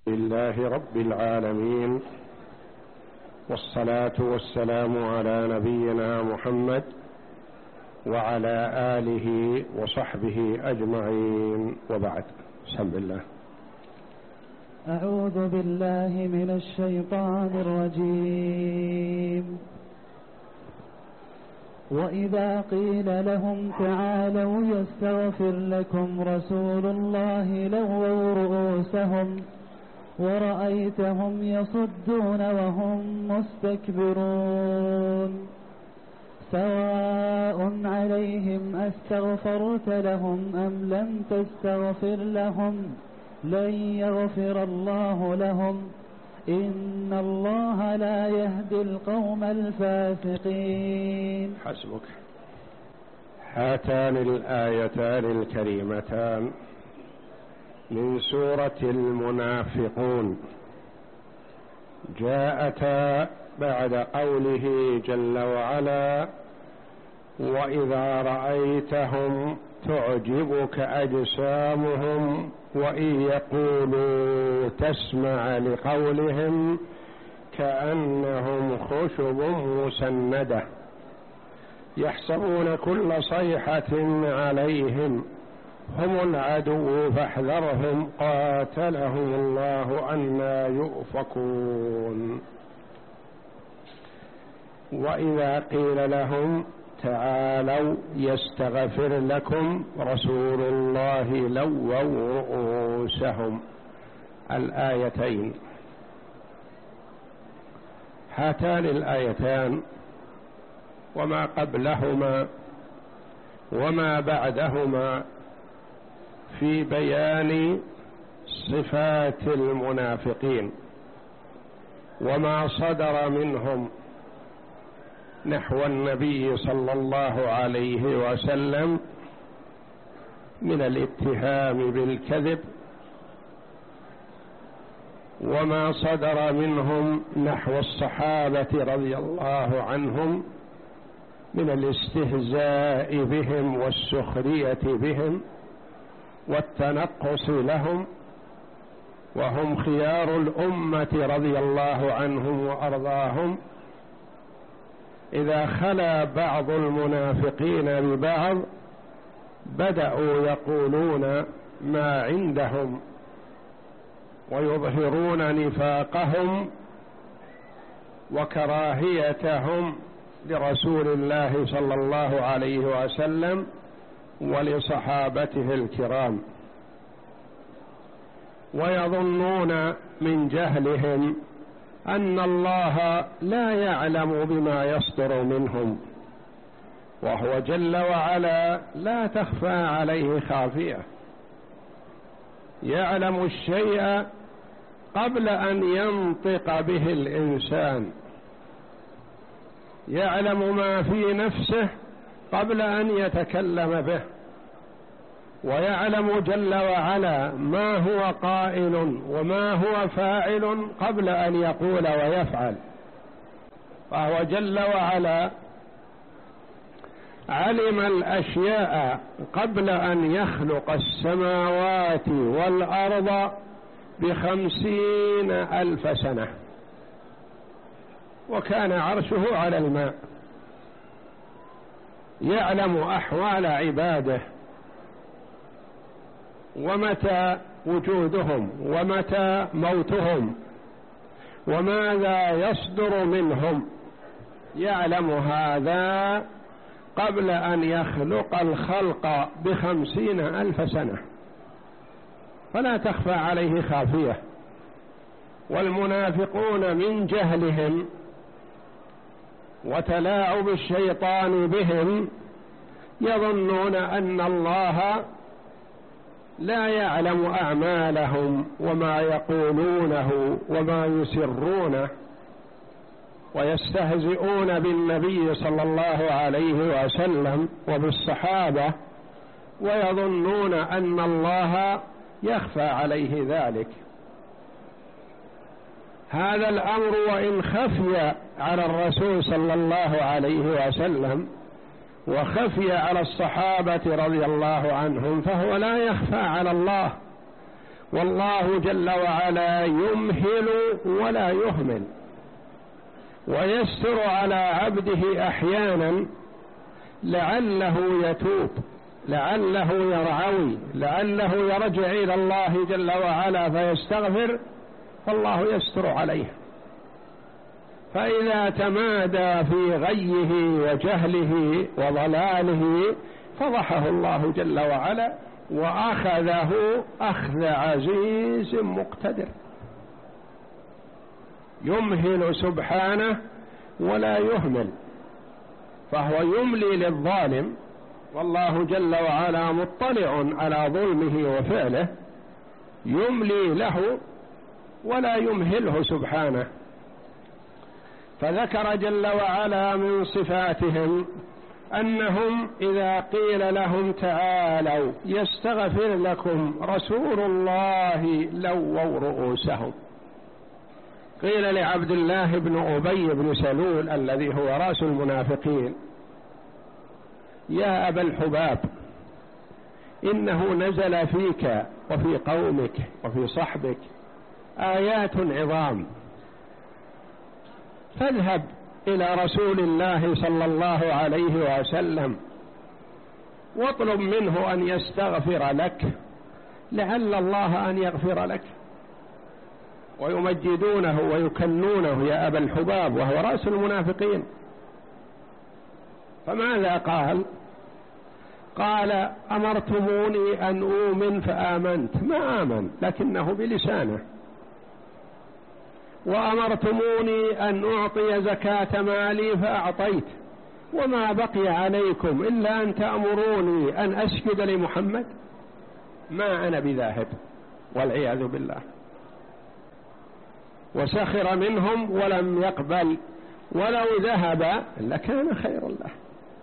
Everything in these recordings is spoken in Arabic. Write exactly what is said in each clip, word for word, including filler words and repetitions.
لله رب العالمين، والصلاة والسلام على نبينا محمد وعلى آله وصحبه أجمعين، وبعد. بسم الله. أعوذ بالله من الشيطان الرجيم. وإذا قيل لهم تعالوا يستغفر لكم رسول الله لووا رؤوسهم ورأيتهم يصدون وهم مستكبرون. سواء عليهم أستغفرت لهم أم لم تستغفر لهم لن يغفر الله لهم إن الله لا يهدي القوم الفاسقين. حسبك. هاتان الآيتان الكريمتان من سورة المنافقون جاءتا بعد قوله جل وعلا: وإذا رأيتهم تعجبك أجسامهم وإن يقولوا تسمع لقولهم كأنهم خشب مسندة يحسبون كل صيحة عليهم هم العدو فاحذرهم قاتلهم الله أنى يؤفكون. وإذا قيل لهم تعالوا يستغفر لكم رسول الله لووا رؤوسهم. الآيتين، هاتان الآيتان وما قبلهما وما بعدهما في بيان صفات المنافقين وما صدر منهم نحو النبي صلى الله عليه وسلم من الاتهام بالكذب، وما صدر منهم نحو الصحابة رضي الله عنهم من الاستهزاء بهم والسخرية بهم والتنقص لهم، وهم خيار الأمة رضي الله عنهم وأرضاهم. إذا خلا بعض المنافقين ببعض بدأوا يقولون ما عندهم ويظهرون نفاقهم وكراهيتهم لرسول الله صلى الله عليه وسلم ولصحابته الكرام، ويظنون من جهلهم أن الله لا يعلم بما يصدر منهم، وهو جل وعلا لا تخفى عليه خافية، يعلم الشيء قبل أن ينطق به الإنسان، يعلم ما في نفسه قبل أن يتكلم به، ويعلم جل وعلا ما هو قائل وما هو فاعل قبل أن يقول ويفعل. فهو جل وعلا علم الأشياء قبل أن يخلق السماوات والأرض بخمسين ألف سنة، وكان عرشه على الماء، يعلم أحوال عباده ومتى وجودهم ومتى موتهم وماذا يصدر منهم، يعلم هذا قبل أن يخلق الخلق بخمسين ألف سنة، فلا تخفى عليه خافية. والمنافقون من جهلهم وتلاعب الشيطان بهم يظنون أن الله لا يعلم أعمالهم وما يقولونه وما يسرونه، ويستهزئون بالنبي صلى الله عليه وسلم وبالصحابة، ويظنون أن الله يخفى عليه ذلك. هذا الأمر وإن خفي على الرسول صلى الله عليه وسلم وخفي على الصحابة رضي الله عنهم فهو لا يخفى على الله، والله جل وعلا يمهل ولا يهمل، ويستر على عبده أحيانا لعله يتوب، لعله يرعوي، لعله يرجع إلى الله جل وعلا فيستغفر، فالله يستر عليه. فإذا تمادى في غيه وجهله وضلاله فضحه الله جل وعلا وأخذه أخذ عزيز مقتدر. يمهل سبحانه ولا يهمل، فهو يملي للظالم، والله جل وعلا مطلع على ظلمه وفعله، يملي له ولا يمهله سبحانه. فذكر جل وعلا من صفاتهم أنهم إذا قيل لهم تعالوا يستغفر لكم رسول الله لووا رؤوسهم. قيل لعبد الله بن أبي بن سلول الذي هو رأس المنافقين: يا أبا الحباب، إنه نزل فيك وفي قومك وفي صحبك آيات عظام، فاذهب إلى رسول الله صلى الله عليه وسلم واطلب منه أن يستغفر لك، لعل الله أن يغفر لك. ويمجدونه ويكنونه يا أبا الحباب وهو رأس المنافقين. فماذا قال؟ قال: أمرتموني أن أؤمن فآمنت، ما آمن لكنه بلسانه. وأمرتموني أن أعطي زكاة مالي فأعطيت، وما بقي عليكم إلا أن تأمروني أن أسجد لمحمد، ما أنا بذاهب، والعياذ بالله. وسخر منهم ولم يقبل، ولو ذهب لكان خيرا له.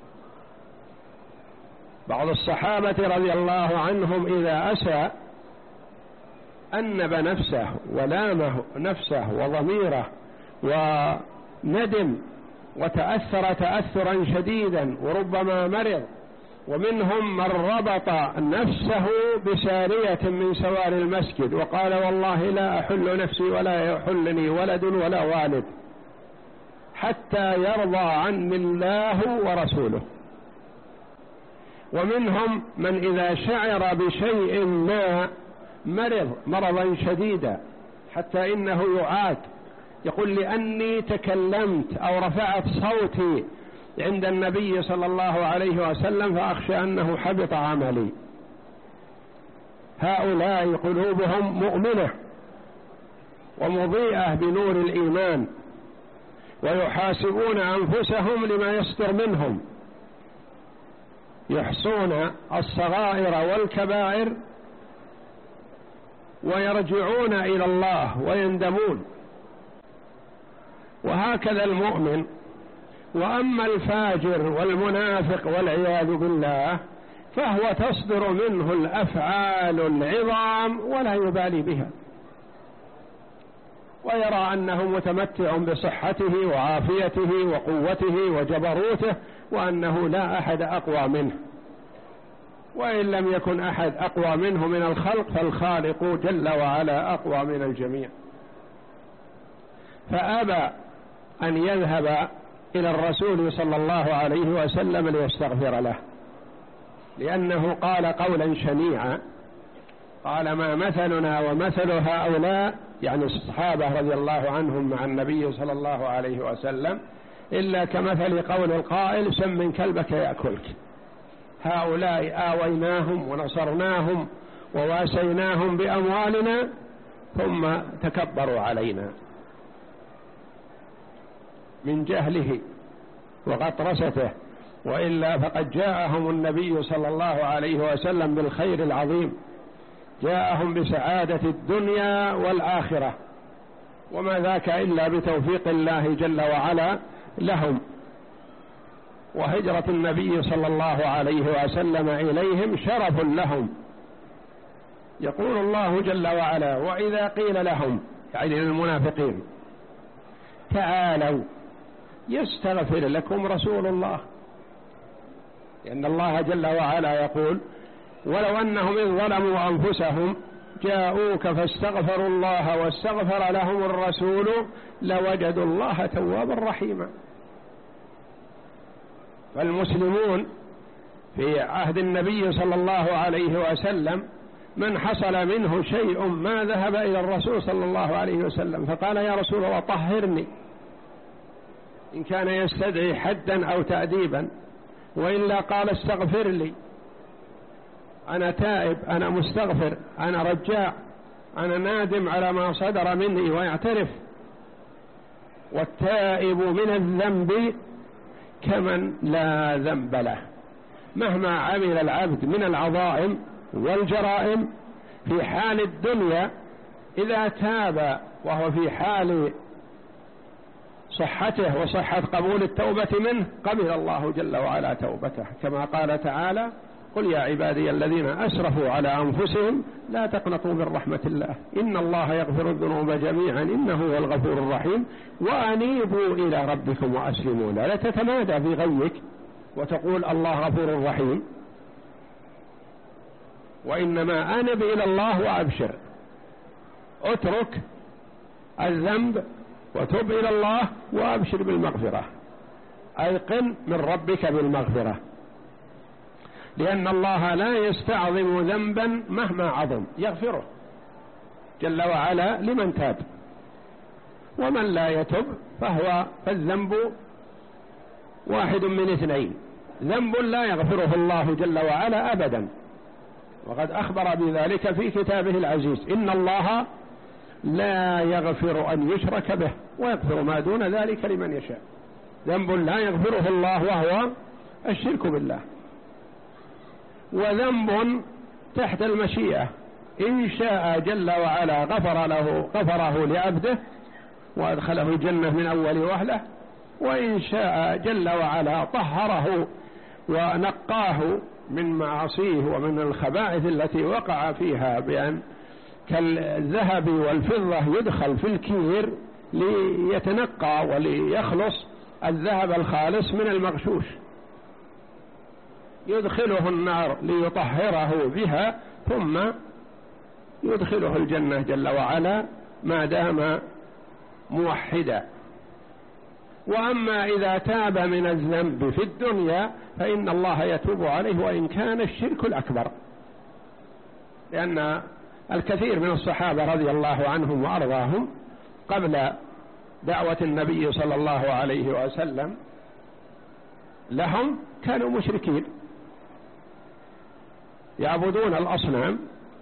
بعض الصحابة رضي الله عنهم إذا أسى أنب نفسه ولامه نفسه وضميره وندم وتأثر تأثرا شديدا وربما مرض. ومنهم من ربط نفسه بسارية من سوار المسجد وقال: والله لا أحل نفسي ولا يحلني ولد ولا والد حتى يرضى عني الله ورسوله. ومنهم من إذا شعر بشيء ما مرض مرضا شديدا حتى إنه يعاد، يقول: لأني تكلمت أو رفعت صوتي عند النبي صلى الله عليه وسلم فأخشى أنه حبط عملي. هؤلاء قلوبهم مؤمنة ومضيئة بنور الإيمان، ويحاسبون أنفسهم لما يصدر منهم، يحصون الصغائر والكبائر ويرجعون إلى الله ويندمون. وهكذا المؤمن. وأما الفاجر والمنافق والعياذ بالله فهو تصدر منه الأفعال العظام ولا يبالي بها، ويرى أنه متمتع بصحته وعافيته وقوته وجبروته، وأنه لا أحد أقوى منه. وإن لم يكن أحد أقوى منه من الخلق فالخالق جل وعلا أقوى من الجميع. فأبى أن يذهب إلى الرسول صلى الله عليه وسلم ليستغفر له، لأنه قال قولا شنيعا، قال: ما مثلنا ومثل هؤلاء، يعني الصحابة رضي الله عنهم مع النبي صلى الله عليه وسلم، إلا كمثل قول القائل: سم من كلبك يأكلك. هؤلاء آويناهم ونصرناهم وواسيناهم بأموالنا ثم تكبروا علينا من جهله وغطرسته، وإلا فقد جاءهم النبي صلى الله عليه وسلم بالخير العظيم، جاءهم بسعادة الدنيا والآخرة، وما ذاك إلا بتوفيق الله جل وعلا لهم. وهجرة النبي صلى الله عليه وسلم إليهم شرف لهم. يقول الله جل وعلا: وإذا قيل لهم، يعني للمنافقين: تعالوا يستغفر لكم رسول الله، لأن الله جل وعلا يقول: ولو أنهم إذ ظلموا أنفسهم جاءوك فاستغفروا الله واستغفر لهم الرسول لوجدوا الله توابا رحيما. فالمسلمون في عهد النبي صلى الله عليه وسلم من حصل منه شيء ما ذهب إلى الرسول صلى الله عليه وسلم فقال يا رسول الله طهرني، إن كان يستدعي حدا أو تأديبا، وإلا قال استغفر لي، أنا تائب، أنا مستغفر، أنا رجاع، أنا نادم على ما صدر مني ويعترف. والتائب من الذنب كمن لا ذنب له، مهما عمل العبد من العظائم والجرائم في حال الدنيا إذا تاب وهو في حال صحته وصحة قبول التوبة منه قبل الله جل وعلا توبته، كما قال تعالى قل يا عبادي الذين أسرفوا على أنفسهم لا تقنطوا من رحمة الله إن الله يغفر الذنوب جميعا إنه هو الغفور الرحيم وأنيبوا إلى ربكم وأسلموا له. لا تتمادى في غيك وتقول الله غفور رحيم، وإنما أنب إلى الله وأبشر، اترك الذنب وتب إلى الله وأبشر بالمغفرة، أيقن من ربك بالمغفرة، لأن الله لا يستعظم ذنبا مهما عظم يغفره جل وعلا لمن تاب، ومن لا يتب فهو فالذنب واحد من اثنين، ذنب لا يغفره الله جل وعلا أبدا، وقد أخبر بذلك في كتابه العزيز إن الله لا يغفر أن يشرك به ويغفر ما دون ذلك لمن يشاء. ذنب لا يغفره الله وهو الشرك بالله، وذنب تحت المشيئة إن شاء جل وعلا غفر له غفره لعبده وأدخله الجنة من أول وهلة، وإن شاء جل وعلا طهره ونقاه من معاصيه ومن الخبائث التي وقع فيها، بأن كالذهب والفضة يدخل في الكير ليتنقى وليخلص الذهب الخالص من المغشوش، يدخله النار ليطهره بها ثم يدخله الجنة جل وعلا ما دام موحدا. وأما إذا تاب من الذنب في الدنيا فإن الله يتوب عليه وإن كان الشرك الأكبر، لأن الكثير من الصحابة رضي الله عنهم وأرضاهم قبل دعوة النبي صلى الله عليه وسلم لهم كانوا مشركين يعبدون الأصنام،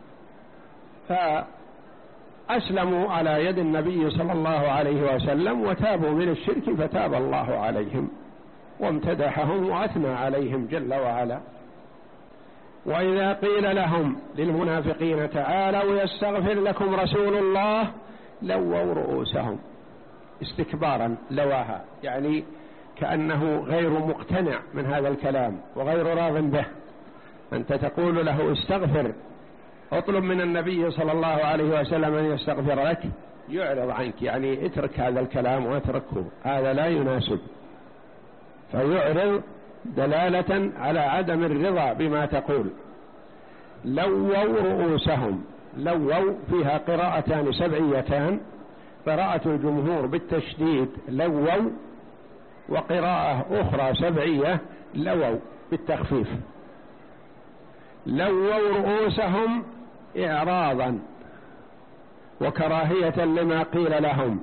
فأسلموا على يد النبي صلى الله عليه وسلم وتابوا من الشرك فتاب الله عليهم وامتدحهم وأثنى عليهم جل وعلا. وإذا قيل لهم للمنافقين تعالوا يستغفر لكم رسول الله لووا رؤوسهم استكبارا، لواها يعني كأنه غير مقتنع من هذا الكلام وغير راض به. أنت تقول له استغفر، اطلب من النبي صلى الله عليه وسلم أن يستغفر لك، يعرض عنك، يعني اترك هذا الكلام واتركه، هذا لا يناسب، فيعرض دلالة على عدم الرضا بما تقول. لووا رؤوسهم، لووا فيها قراءتان سبعيتان، قراءة الجمهور بالتشديد لووا، وقراءة أخرى سبعية لووا بالتخفيف. لووا رؤوسهم إعراضا وكراهية لما قيل لهم،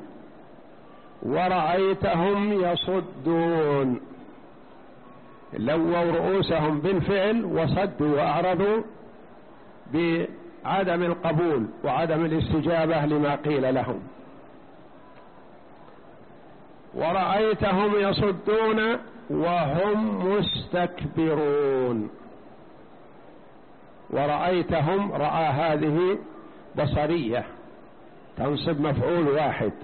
ورأيتهم يصدون، لووا رؤوسهم بالفعل وصدوا وأعرضوا بعدم القبول وعدم الاستجابة لما قيل لهم. ورأيتهم يصدون وهم مستكبرون، ورأيتهم رأى هذه بصرية تنصب مفعول واحد،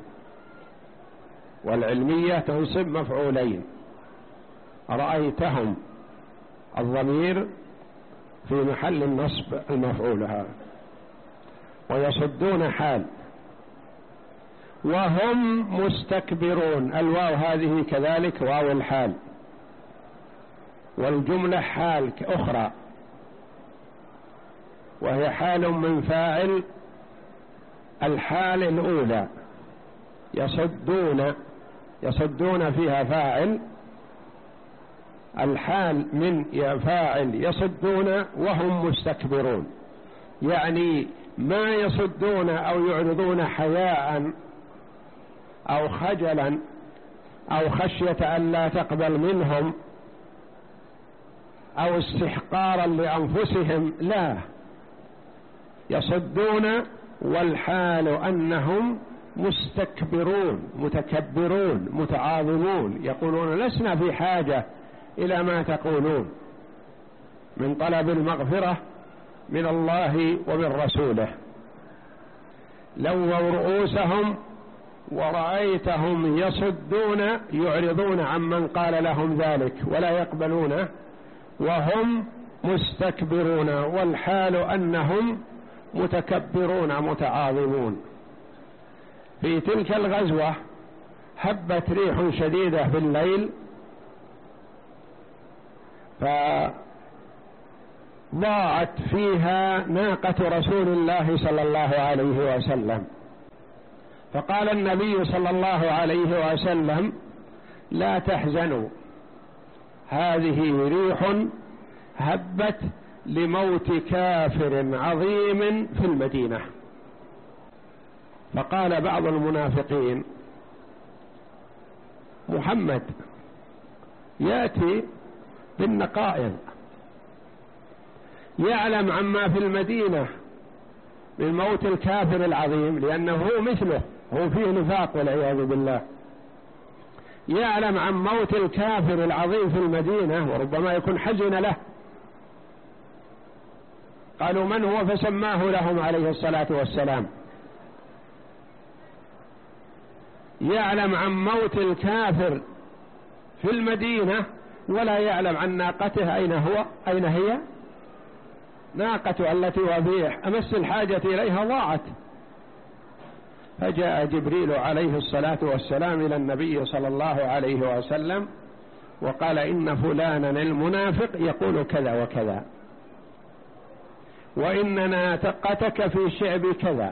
والعلمية تنصب مفعولين. رأيتهم الضمير في محل النصب المفعول هذا، ويصدون حال، وهم مستكبرون الواو هذه كذلك واو الحال، والجملة حال أخرى وهي حال من فاعل الحال الأولى يصدون، يصدون فيها فاعل، الحال من فاعل يصدون وهم مستكبرون، يعني ما يصدون أو يعرضون حياء أو خجلا أو خشية أن لا تقبل منهم أو استحقارا لأنفسهم، لا، يصدون والحال أنهم مستكبرون متكبرون متعاظمون، يقولون لسنا في حاجة إلى ما تقولون من طلب المغفرة من الله ومن رسوله. لووا رؤوسهم ورأيتهم يصدون يعرضون عمن قال لهم ذلك ولا يقبلونه وهم مستكبرون، والحال أنهم متكبرون متعاظمون. في تلك الغزوة هبت ريح شديدة في الليل، فضاعت فيها ناقة رسول الله صلى الله عليه وسلم، فقال النبي صلى الله عليه وسلم: لا تحزنوا، هذه ريح هبت لموت كافر عظيم في المدينة. فقال بعض المنافقين: محمد يأتي بالنقائض، يعلم عما في المدينة من موت الكافر العظيم، لأنه هو مثله، هو فيه نفاق والعياذ بالله، يعلم عن موت الكافر العظيم في المدينة وربما يكون حزن له. قالوا: من هو؟ فسماه لهم عليه الصلاة والسلام. يعلم عن موت الكافر في المدينة ولا يعلم عن ناقته أين هو أين هي ناقته التي وفيه أمس الحاجة إليها ضاعت. فجاء جبريل عليه الصلاة والسلام إلى النبي صلى الله عليه وسلم وقال: إن فلانا المنافق يقول كذا وكذا، وإن ناقتك في شعب كذا،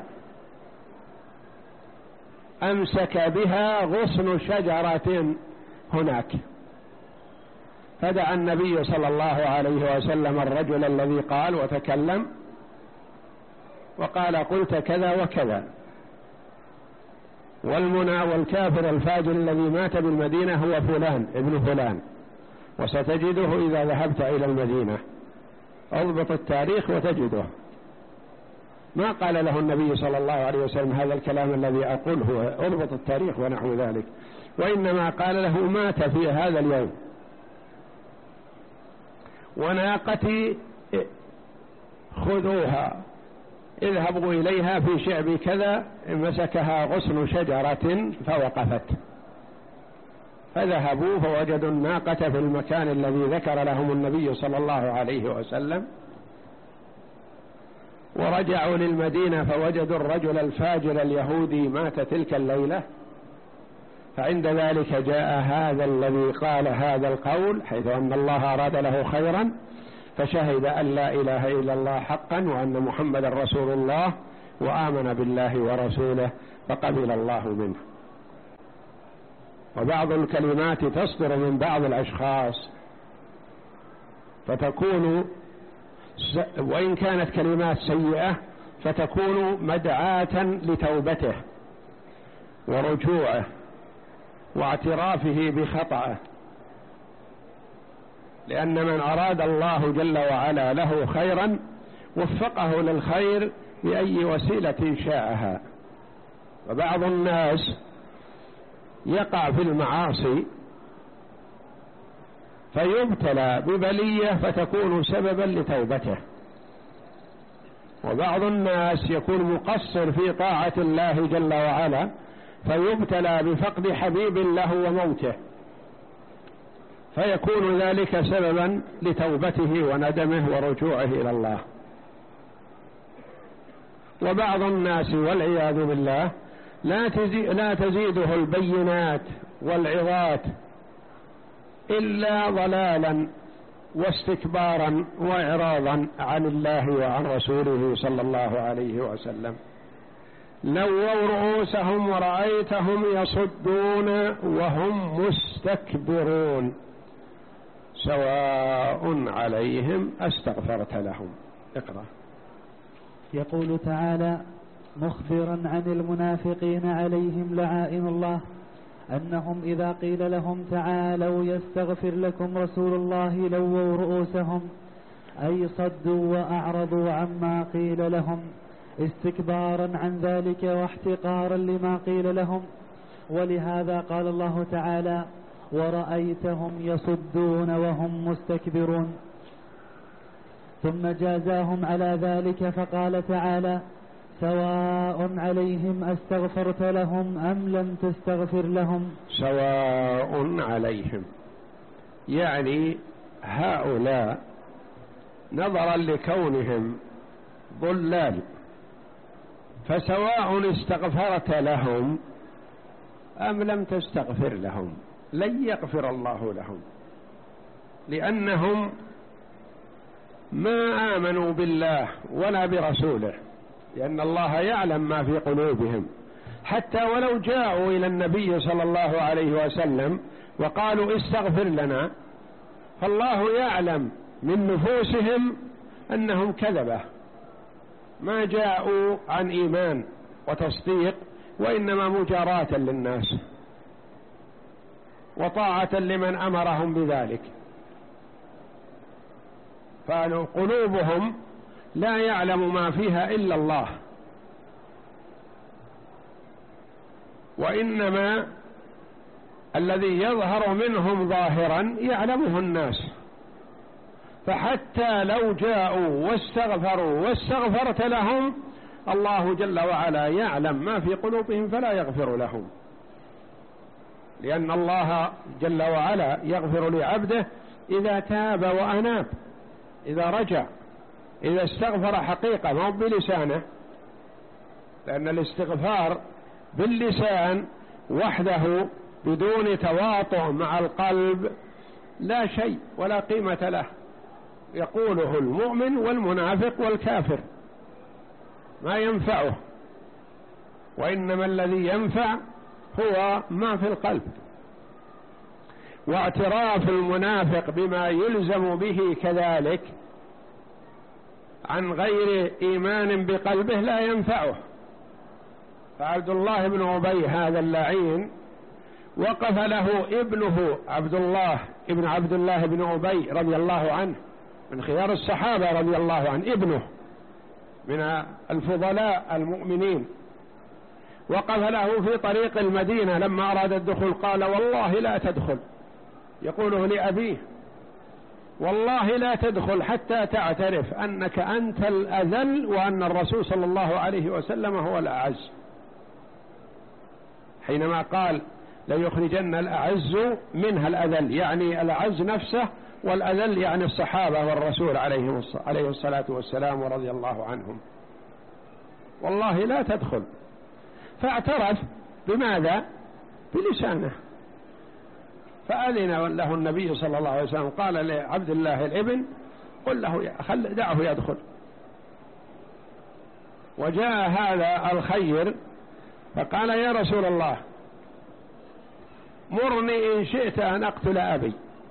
أمسك بها غصن شجرة هناك. فدعا النبي صلى الله عليه وسلم الرجل الذي قال وتكلم وقال: قلت كذا وكذا، والمنى والكافر الفاجر الذي مات بالمدينة هو فلان ابن فلان، وستجده إذا ذهبت إلى المدينة، اضبط التاريخ وتجده. ما قال له النبي صلى الله عليه وسلم هذا الكلام الذي أقول هو اضبط التاريخ ونحو ذلك، وإنما قال له: مات في هذا اليوم، وناقتي خذوها اذهبوا إليها في شعب كذا، مسكها غصن شجرة فوقفت. فذهبوا فوجدوا الناقة في المكان الذي ذكر لهم النبي صلى الله عليه وسلم، ورجعوا للمدينة فوجدوا الرجل الفاجر اليهودي مات تلك الليلة. فعند ذلك جاء هذا الذي قال هذا القول، حيث أن الله أراد له خيرا، فشهد أن لا إله إلا الله حقا وأن محمد رسول الله، وآمن بالله ورسوله، فقبل الله منه. وبعض الكلمات تصدر من بعض الأشخاص فتكون وإن كانت كلمات سيئة فتكون مدعاة لتوبته ورجوعه واعترافه بخطأه، لأن من أراد الله جل وعلا له خيرا وفقه للخير بأي وسيلة شاءها. وبعض الناس يقع في المعاصي فيبتلى ببلية فتكون سببا لتوبته، وبعض الناس يكون مقصر في طاعة الله جل وعلا فيبتلى بفقد حبيب له وموته، فيكون ذلك سببا لتوبته وندمه ورجوعه إلى الله. وبعض الناس والعياذ بالله لا تزيد لا تزيده البينات والعظات إلا ضلالا واستكبارا وإعراضا عن الله وعن رسوله صلى الله عليه وسلم. لووا رؤوسهم ورأيتهم يصدون وهم مستكبرون سواء عليهم أستغفرت لهم. اقرأ. يقول تعالى مخبرا عن المنافقين عليهم لعائن الله أنهم إذا قيل لهم تعالوا يستغفر لكم رسول الله لووا رؤوسهم، أي صدوا وأعرضوا عما قيل لهم استكبارا عن ذلك واحتقارا لما قيل لهم. ولهذا قال الله تعالى ورأيتهم يصدون وهم مستكبرون، ثم جازاهم على ذلك فقال تعالى سواء عليهم أستغفرت لهم أم لم تستغفر لهم. سواء عليهم يعني هؤلاء نظرا لكونهم ضلال، فسواء استغفرت لهم أم لم تستغفر لهم لن يغفر الله لهم، لأنهم ما آمنوا بالله ولا برسوله، لأن الله يعلم ما في قلوبهم. حتى ولو جاءوا إلى النبي صلى الله عليه وسلم وقالوا استغفر لنا، فالله يعلم من نفوسهم أنهم كذبة، ما جاءوا عن إيمان وتصديق، وإنما مجاراة للناس وطاعة لمن أمرهم بذلك. فقلوبهم لا يعلم ما فيها إلا الله، وإنما الذي يظهر منهم ظاهرا يعلمه الناس. فحتى لو جاءوا واستغفروا واستغفرت لهم، الله جل وعلا يعلم ما في قلوبهم فلا يغفر لهم، لأن الله جل وعلا يغفر لعبده إذا تاب وأناب، إذا رجع، إذا استغفر حقيقة ما بلسانه، لأن الاستغفار باللسان وحده بدون تواطؤ مع القلب لا شيء ولا قيمة له، يقوله المؤمن والمنافق والكافر ما ينفعه، وإنما الذي ينفع هو ما في القلب. واعتراف المنافق بما يلزم به كذلك عن غير إيمان بقلبه لا ينفعه. فعبد الله بن أبي هذا اللعين وقف له ابنه عبد الله ابن عبد الله بن أبي رضي الله عنه من خيار الصحابة رضي الله عنه، ابنه من الفضلاء المؤمنين، وقف له في طريق المدينة لما أراد الدخول قال والله لا تدخل، يقوله لأبيه والله لا تدخل حتى تعترف أنك أنت الأذل وأن الرسول صلى الله عليه وسلم هو الأعز. حينما قال ليخرجن الأعز منها الأذل، يعني الأعز نفسه، والأذل يعني الصحابة والرسول عليه الصلاة والسلام ورضي الله عنهم. والله لا تدخل، فاعترف بماذا؟ بلسانه. فأذن له النبي صلى الله عليه وسلم قال لعبد الله الابن قل له خل دعه يدخل. وجاء هذا الخير فقال يا رسول الله مرني إن شئت أن أقتل أبي.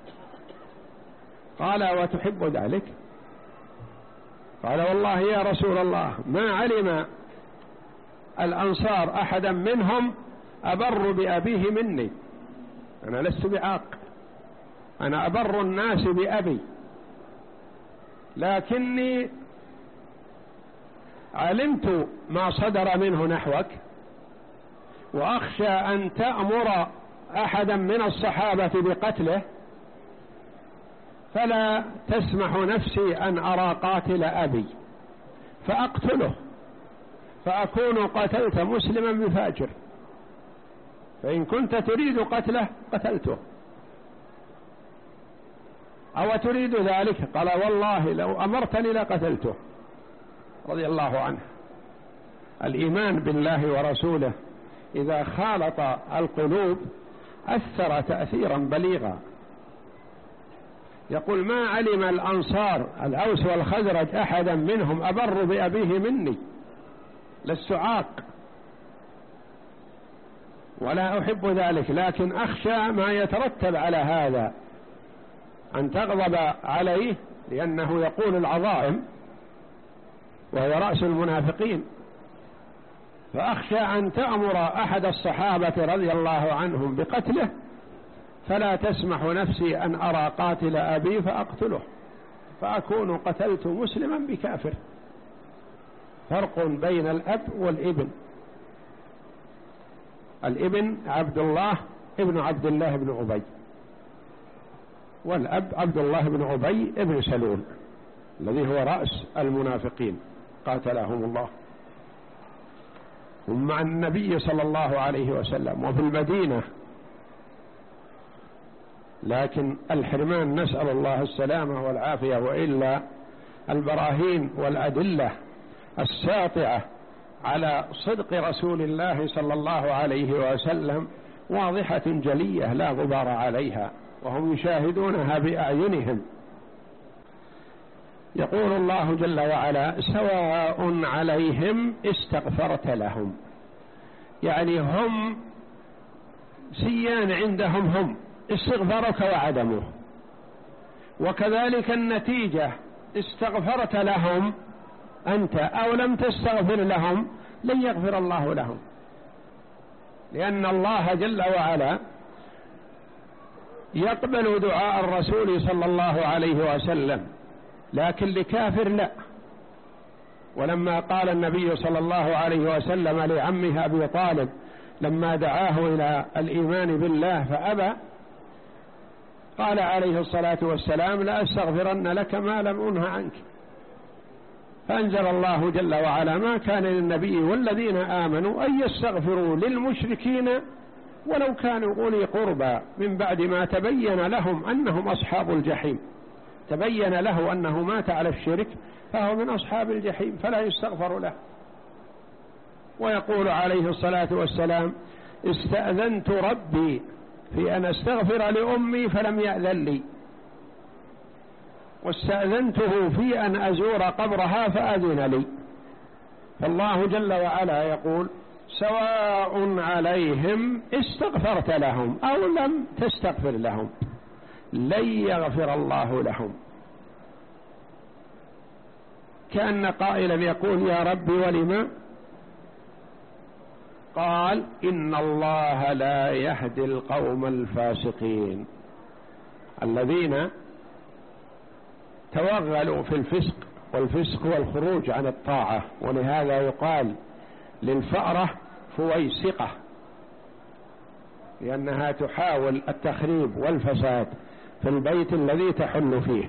قال وتحب ذلك؟ قال والله يا رسول الله ما علم الأنصار أحدا منهم أبر بأبيه مني، أنا لست بعاق، أنا أبر الناس بأبي، لكني علمت ما صدر منه نحوك، وأخشى أن تأمر أحدا من الصحابة بقتله، فلا تسمح نفسي أن أرى قاتل أبي فأقتله، فأكون قتلت مسلما بفاجر، فإن كنت تريد قتله قتلته، أو تريد ذلك؟ قال والله لو أمرتني لقتلته، رضي الله عنه. الإيمان بالله ورسوله إذا خالط القلوب أثر تأثيرا بليغا. يقول ما علم الأنصار الأوس والخزرج أحدا منهم أبر بأبيه مني، لست عاق، ولا أحب ذلك، لكن أخشى ما يترتب على هذا، أن تغضب عليه لأنه يقول العظائم وهي رأس المنافقين، فأخشى أن تأمر أحد الصحابة رضي الله عنهم بقتله، فلا تسمح نفسي أن أرى قاتل أبي فأقتله فأكون قتلت مسلما بكافر. فرق بين الأب والابن. الابن عبد الله ابن عبد الله بن أبي، والأب عبد الله بن أبي ابن سلول الذي هو رأس المنافقين قاتلهم الله. هم مع النبي صلى الله عليه وسلم وفي المدينة، لكن الحرمان نسأل الله السلامة والعافية، وإلا البراهين والأدلة الساطعة على صدق رسول الله صلى الله عليه وسلم واضحة جلية لا غبار عليها، وهم يشاهدونها بأعينهم. يقول الله جل وعلا: سواء عليهم استغفرت لهم، يعني هم سيان عندهم، هم استغفرك وعدمه، وكذلك النتيجة استغفرت لهم أنت أو لم تستغفر لهم لن يغفر الله لهم، لأن الله جل وعلا يقبل دعاء الرسول صلى الله عليه وسلم، لكن لكافر لا. ولما قال النبي صلى الله عليه وسلم لعمه أبي طالب لما دعاه إلى الإيمان بالله فأبى، قال عليه الصلاة والسلام: لا أستغفرن لك ما لم أنه عنك. فأنزل الله جل وعلا: ما كان للنبي والذين آمنوا أن يستغفروا للمشركين ولو كانوا أولي قربى من بعد ما تبين لهم أنهم أصحاب الجحيم. تبين له أنه مات على الشرك فهو من أصحاب الجحيم فلا يستغفر له. ويقول عليه الصلاة والسلام: استأذنت ربي في أن أستغفر لأمي فلم يأذن لي، واستأذنته في أن أزور قبرها فأذن لي. فالله جل وعلا يقول: سواء عليهم استغفرت لهم أو لم تستغفر لهم لن يغفر الله لهم. كأن قائلا يقول: يا ربي ولما؟ قال: إن الله لا يهدي القوم الفاسقين الذين توغلوا في الفسق، والفسق هو الخروج عن الطاعة، ولهذا يقال للفأرة فويسقة، لأنها تحاول التخريب والفساد في البيت الذي تحل فيه.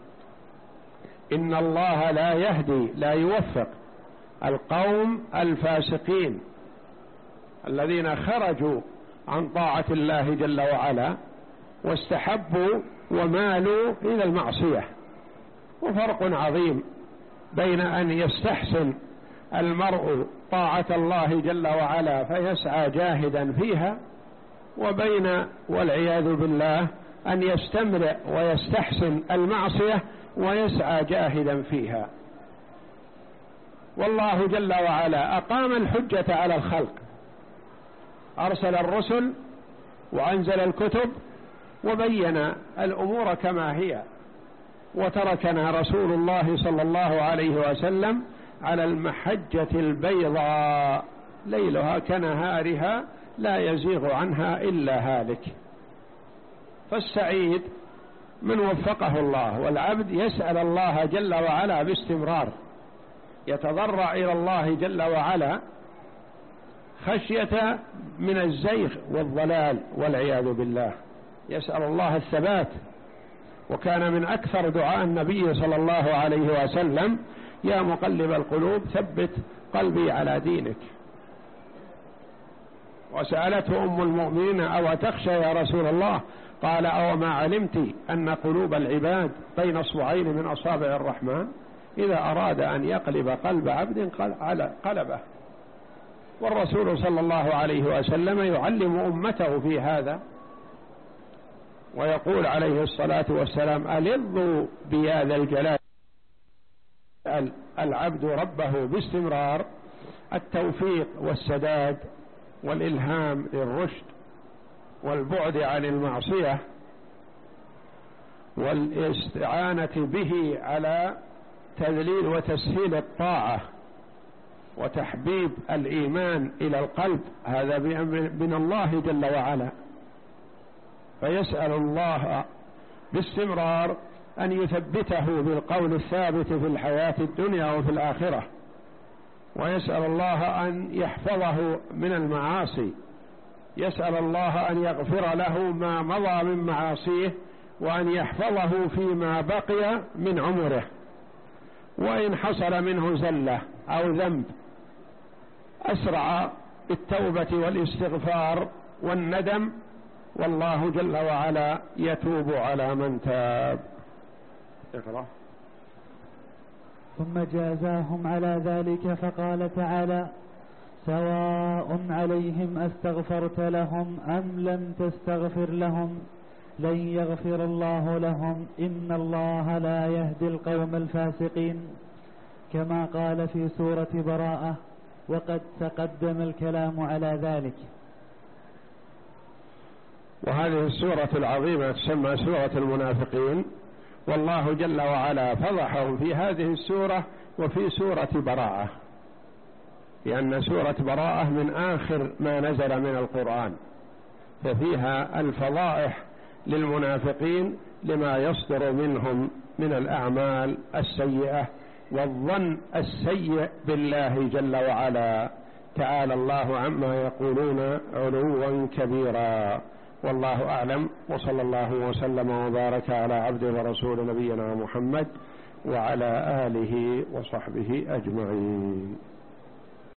إن الله لا يهدي لا يوفق القوم الفاسقين الذين خرجوا عن طاعة الله جل وعلا واستحبوا ومالوا إلى المعصية. وفرق عظيم بين أن يستحسن المرء طاعة الله جل وعلا فيسعى جاهدا فيها، وبين والعياذ بالله أن يستمرئ ويستحسن المعصية ويسعى جاهدا فيها. والله جل وعلا أقام الحجة على الخلق، أرسل الرسل وأنزل الكتب وبين الأمور كما هي، وتركنا رسول الله صلى الله عليه وسلم على المحجة البيضاء ليلها كنهارها لا يزيغ عنها إلا هالك. فالسعيد من وفقه الله، والعبد يسأل الله جل وعلا باستمرار، يتضرع إلى الله جل وعلا خشية من الزيغ والضلال والعياذ بالله، يسأل الله الثبات. وكان من أكثر دعاء النبي صلى الله عليه وسلم: يا مقلب القلوب ثبت قلبي على دينك. وسألته أم المؤمنين: أو تخشى يا رسول الله؟ قال: أو ما علمت أن قلوب العباد بين اصبعين من أصابع الرحمن، إذا أراد أن يقلب قلب عبد قلبه. والرسول صلى الله عليه وسلم يعلم أمته في هذا، ويقول عليه الصلاة والسلام: ألظوا بهذا الجلال العبد ربه باستمرار التوفيق والسداد والإلهام للرشد والبعد عن المعصية والاستعانة به على تذليل وتسهيل الطاعة وتحبيب الإيمان إلى القلب، هذا من الله جل وعلا. فيسأل الله باستمرار أن يثبته بالقول الثابت في الحياة الدنيا وفي الآخرة، ويسأل الله أن يحفظه من المعاصي، يسأل الله أن يغفر له ما مضى من معاصيه وأن يحفظه فيما بقي من عمره، وإن حصل منه زلة أو ذنب أسرع بالتوبة والاستغفار والندم، والله جل وعلا يتوب على من تاب. اقرأ. ثم جازاهم على ذلك فقال تعالى: سواء عليهم أستغفرت لهم أم لم تستغفر لهم لن يغفر الله لهم إن الله لا يهدي القوم الفاسقين، كما قال في سورة براءة، وقد تقدم الكلام على ذلك. وهذه السورة العظيمة تسمى سورة المنافقين، والله جل وعلا فضحهم في هذه السورة وفي سورة براءة، لأن سورة براءة من آخر ما نزل من القرآن، ففيها الفضائح للمنافقين لما يصدر منهم من الأعمال السيئة والظن السيء بالله جل وعلا. تعالى الله عما يقولون علوا كبيرا. والله أعلم، وصلى الله وسلم وبارك على عبده ورسول نبينا محمد وعلى آله وصحبه أجمعين.